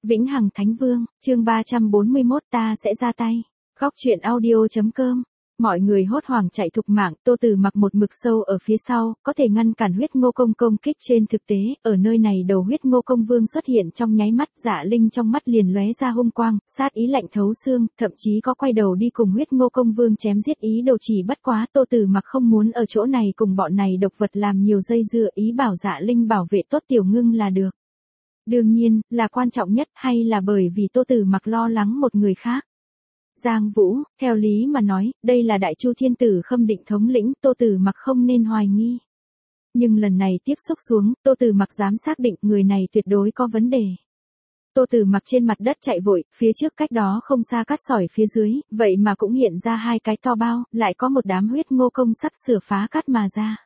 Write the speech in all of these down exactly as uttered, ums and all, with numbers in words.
Vĩnh Hằng Thánh Vương, chương ba trăm bốn mươi mốt ta sẽ ra tay. Góc truyện audio.com. Mọi người hốt hoảng chạy thục mạng, Tô Từ Mặc một mực sâu ở phía sau, có thể ngăn cản huyết ngô công công kích. Trên thực tế, ở nơi này đầu huyết ngô công vương xuất hiện trong nháy mắt, Dạ Linh trong mắt liền lóe ra hung quang, sát ý lạnh thấu xương, thậm chí có quay đầu đi cùng huyết ngô công vương chém giết ý đồ. Chỉ bất quá Tô Từ Mặc không muốn ở chỗ này cùng bọn này độc vật làm nhiều dây dưa, ý bảo Dạ Linh bảo vệ tốt Tiểu Ngưng là được. Đương nhiên, là quan trọng nhất, hay là bởi vì Tô Từ Mặc lo lắng một người khác. Giang Vũ, theo lý mà nói, đây là Đại Chu Thiên Tử Khâm Định thống lĩnh, Tô Từ Mặc không nên hoài nghi. Nhưng lần này tiếp xúc xuống, Tô Từ Mặc dám xác định người này tuyệt đối có vấn đề. Tô Từ Mặc trên mặt đất chạy vội, phía trước cách đó không xa cát sỏi phía dưới, vậy mà cũng hiện ra hai cái to bao, lại có một đám huyết ngô công sắp sửa phá cát mà ra.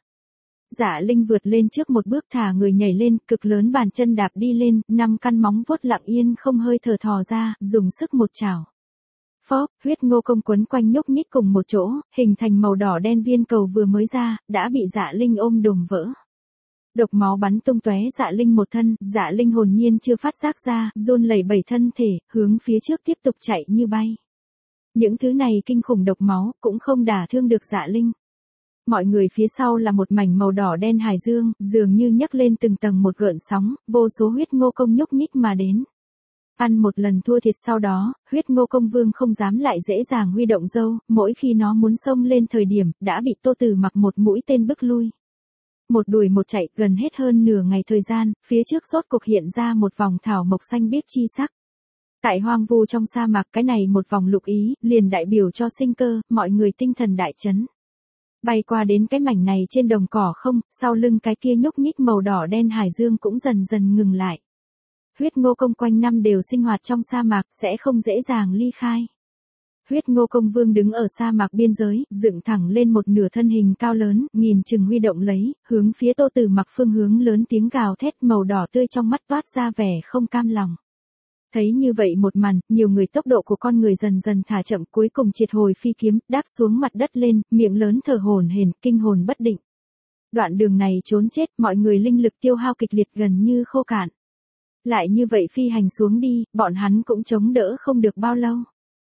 Dạ Linh vượt lên trước một bước, thả người nhảy lên, cực lớn bàn chân đạp đi lên, năm căn móng vuốt lặng yên không hơi thở thò ra, dùng sức một chảo. Phóp, huyết ngô công quấn quanh nhúc nhích cùng một chỗ, hình thành màu đỏ đen viên cầu vừa mới ra, đã bị Dạ Linh ôm đồm vỡ. Độc máu bắn tung tóe Dạ Linh một thân, Dạ Linh hồn nhiên chưa phát giác ra, run lẩy bẩy thân thể, hướng phía trước tiếp tục chạy như bay. Những thứ này kinh khủng độc máu, cũng không đả thương được Dạ Linh. Mọi người phía sau là một mảnh màu đỏ đen hải dương, dường như nhấc lên từng tầng một gợn sóng, vô số huyết ngô công nhúc nhích mà đến. Ăn một lần thua thiệt sau đó, huyết ngô công vương không dám lại dễ dàng huy động dâu, mỗi khi nó muốn xông lên thời điểm, đã bị Tô Từ Mặc một mũi tên bức lui. Một đuổi một chạy, gần hết hơn nửa ngày thời gian, phía trước rốt cục hiện ra một vòng thảo mộc xanh biếc chi sắc. Tại hoang vu trong sa mạc, cái này một vòng lục ý, liền đại biểu cho sinh cơ, mọi người tinh thần đại chấn. Bay qua đến cái mảnh này trên đồng cỏ không, sau lưng cái kia nhúc nhích màu đỏ đen hải dương cũng dần dần ngừng lại. Huyết ngô công quanh năm đều sinh hoạt trong sa mạc, sẽ không dễ dàng ly khai. Huyết ngô công vương đứng ở sa mạc biên giới, dựng thẳng lên một nửa thân hình cao lớn, nghìn chừng huy động lấy, hướng phía Tô Từ Mặc phương hướng lớn tiếng gào thét, màu đỏ tươi trong mắt toát ra vẻ không cam lòng. Thấy như vậy một màn, nhiều người tốc độ của con người dần dần thả chậm, cuối cùng triệt hồi phi kiếm, đáp xuống mặt đất lên, miệng lớn thở hổn hển, kinh hồn bất định. Đoạn đường này trốn chết, mọi người linh lực tiêu hao kịch liệt gần như khô cạn. Lại như vậy phi hành xuống đi, bọn hắn cũng chống đỡ không được bao lâu.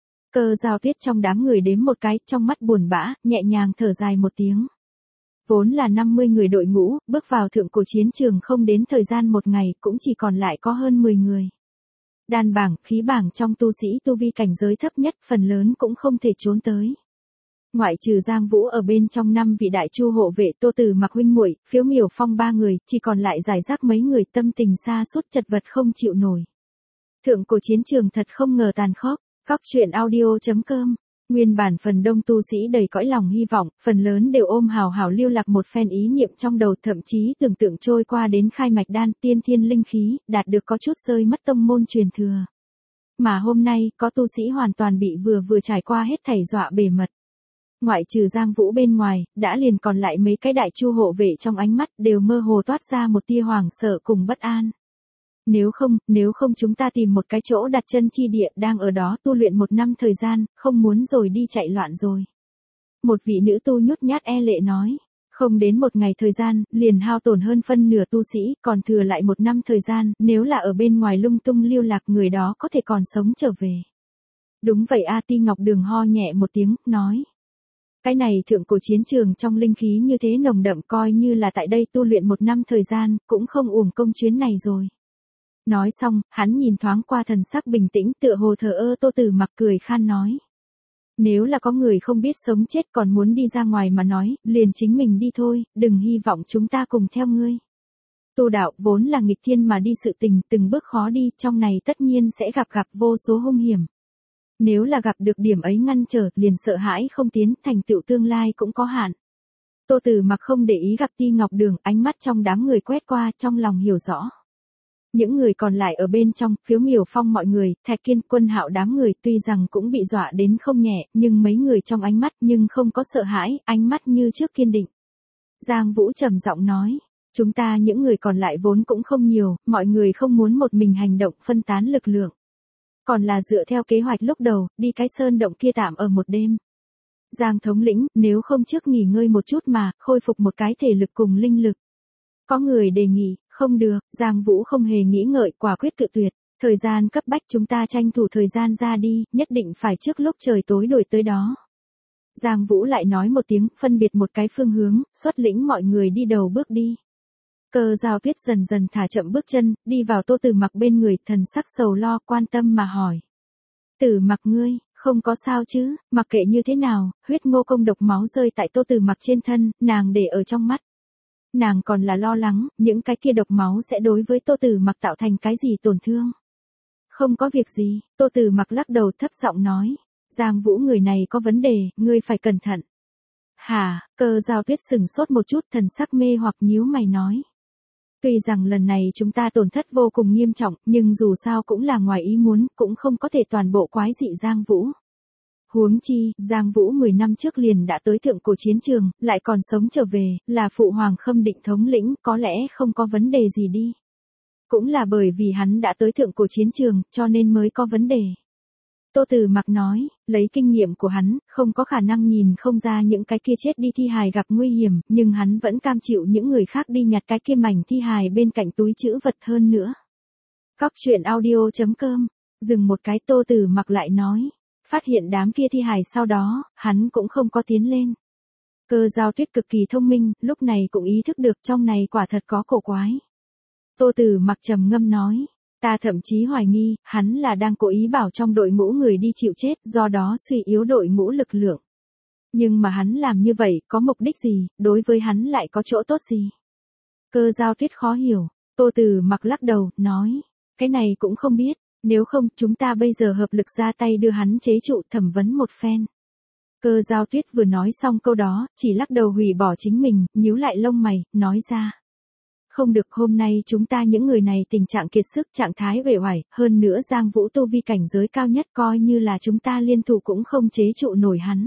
Cơ Giao Tuyết trong đám người đếm một cái, trong mắt buồn bã, nhẹ nhàng thở dài một tiếng. Vốn là năm mươi người đội ngũ, bước vào thượng cổ chiến trường không đến thời gian một ngày, cũng chỉ còn lại có hơn mười người. Đan bảng, khí bảng trong tu sĩ tu vi cảnh giới thấp nhất, phần lớn cũng không thể trốn tới. Ngoại trừ Giang Vũ ở bên trong năm vị đại chu hộ vệ Tô Từ Mặc huynh muội, Phiếu Miểu Phong ba người, chỉ còn lại giải rác mấy người, tâm tình sa sút chật vật không chịu nổi. Thượng cổ chiến trường thật không ngờ tàn khốc. Góc truyện audio.com. Nguyên bản phần đông tu sĩ đầy cõi lòng hy vọng, phần lớn đều ôm hào hào lưu lạc một phen ý niệm trong đầu, thậm chí tưởng tượng trôi qua đến khai mạch đan, tiên thiên linh khí, đạt được có chút rơi mất tông môn truyền thừa. Mà hôm nay, có tu sĩ hoàn toàn bị vừa vừa trải qua hết thảy dọa bề mật. Ngoại trừ Giang Vũ bên ngoài, đã liền còn lại mấy cái đại chu hộ vệ, trong ánh mắt đều mơ hồ toát ra một tia hoảng sợ cùng bất an. Nếu không, nếu không chúng ta tìm một cái chỗ đặt chân chi địa, đang ở đó tu luyện một năm thời gian, không muốn rồi đi chạy loạn rồi. Một vị nữ tu nhút nhát e lệ nói, không đến một ngày thời gian, liền hao tổn hơn phân nửa tu sĩ, còn thừa lại một năm thời gian, nếu là ở bên ngoài lung tung lưu lạc, người đó có thể còn sống trở về. Đúng vậy a. Ti Ngọc Đường ho nhẹ một tiếng, nói. Cái này thượng cổ chiến trường trong linh khí như thế nồng đậm, coi như là tại đây tu luyện một năm thời gian, cũng không uổng công chuyến này rồi. Nói xong, hắn nhìn thoáng qua thần sắc bình tĩnh, tựa hồ thờ ơ Tô Từ Mặc, cười khan nói. Nếu là có người không biết sống chết còn muốn đi ra ngoài mà nói, liền chính mình đi thôi, đừng hy vọng chúng ta cùng theo ngươi. Tu đạo vốn là nghịch thiên mà đi sự tình, từng bước khó đi, trong này tất nhiên sẽ gặp gặp vô số hung hiểm. Nếu là gặp được điểm ấy ngăn trở, liền sợ hãi không tiến, thành tựu tương lai cũng có hạn. Tô Từ Mặc không để ý gặp Ti Ngọc Đường, ánh mắt trong đám người quét qua, trong lòng hiểu rõ. Những người còn lại ở bên trong, Phiếu Miểu Phong mọi người, Thạch Kiên, Quân Hạo đám người, tuy rằng cũng bị dọa đến không nhẹ, nhưng mấy người trong ánh mắt nhưng không có sợ hãi, ánh mắt như trước kiên định. Giang Vũ trầm giọng nói, chúng ta những người còn lại vốn cũng không nhiều, mọi người không muốn một mình hành động phân tán lực lượng. Còn là dựa theo kế hoạch lúc đầu, đi cái sơn động kia tạm ở một đêm. Giang thống lĩnh, nếu không trước nghỉ ngơi một chút mà, khôi phục một cái thể lực cùng linh lực. Có người đề nghị, không được, Giang Vũ không hề nghĩ ngợi, quả quyết cự tuyệt. Thời gian cấp bách chúng ta tranh thủ thời gian ra đi, nhất định phải trước lúc trời tối đuổi tới đó. Giang Vũ lại nói một tiếng, phân biệt một cái phương hướng, xuất lĩnh mọi người đi đầu bước đi. Cơ Giao Tuyết dần dần thả chậm bước chân, đi vào Tô Tử Mặc bên người, thần sắc sầu lo quan tâm mà hỏi. Tử Mặc ngươi, không có sao chứ? Mặc kệ như thế nào, huyết ngô công độc máu rơi tại Tô Tử Mặc trên thân, nàng để ở trong mắt. Nàng còn là lo lắng, những cái kia độc máu sẽ đối với Tô Tử Mặc tạo thành cái gì tổn thương. Không có việc gì, Tô Tử Mặc lắc đầu thấp giọng nói. Giang Vũ người này có vấn đề, ngươi phải cẩn thận. Hả? Cơ Giao Tuyết sừng sốt một chút, thần sắc mê hoặc nhíu mày nói. Tuy rằng lần này chúng ta tổn thất vô cùng nghiêm trọng, nhưng dù sao cũng là ngoài ý muốn, cũng không có thể toàn bộ quái dị Giang Vũ. Huống chi, Giang Vũ mười năm trước liền đã tới thượng cổ chiến trường, lại còn sống trở về, là phụ hoàng Khâm Định thống lĩnh, có lẽ không có vấn đề gì đi. Cũng là bởi vì hắn đã tới thượng cổ chiến trường, cho nên mới có vấn đề. Tô Tử Mặc nói, lấy kinh nghiệm của hắn, không có khả năng nhìn không ra những cái kia chết đi thi hài gặp nguy hiểm, nhưng hắn vẫn cam chịu những người khác đi nhặt cái kia mảnh thi hài bên cạnh túi trữ vật hơn nữa. Cóc truyện audio chấm com, dừng một cái Tô Tử Mặc lại nói, phát hiện đám kia thi hài sau đó, hắn cũng không có tiến lên. Cơ Giao Tuyết cực kỳ thông minh, lúc này cũng ý thức được trong này quả thật có cổ quái. Tô Tử Mặc trầm ngâm nói. Ta thậm chí hoài nghi, hắn là đang cố ý bảo trong đội ngũ người đi chịu chết, do đó suy yếu đội ngũ lực lượng. Nhưng mà hắn làm như vậy, có mục đích gì, đối với hắn lại có chỗ tốt gì? Cơ Giao Tuyết khó hiểu, Tô Tử Mặc lắc đầu, nói, cái này cũng không biết, nếu không, chúng ta bây giờ hợp lực ra tay đưa hắn chế trụ, thẩm vấn một phen. Cơ Giao Tuyết vừa nói xong câu đó, chỉ lắc đầu hủy bỏ chính mình, nhíu lại lông mày, nói ra. Không được, hôm nay chúng ta những người này tình trạng kiệt sức, trạng thái uể oải, hơn nữa Giang Vũ tu vi cảnh giới cao nhất, coi như là chúng ta liên thủ cũng không chế trụ nổi hắn.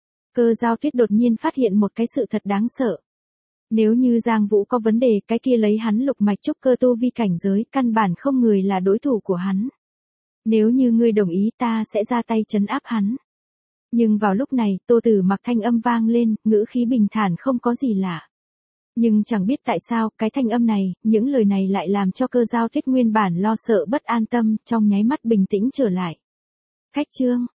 Cơ Giao Tuyết đột nhiên phát hiện một cái sự thật đáng sợ. Nếu như Giang Vũ có vấn đề, cái kia lấy hắn lục mạch trúc cơ tu vi cảnh giới, căn bản không người là đối thủ của hắn. Nếu như ngươi đồng ý, ta sẽ ra tay trấn áp hắn. Nhưng vào lúc này, Tô Tử Mặc thanh âm vang lên, ngữ khí bình thản không có gì lạ. Nhưng chẳng biết tại sao, cái thanh âm này, những lời này lại làm cho Cơ Giao Tuyết nguyên bản lo sợ bất an tâm, trong nháy mắt bình tĩnh trở lại. Khách trương,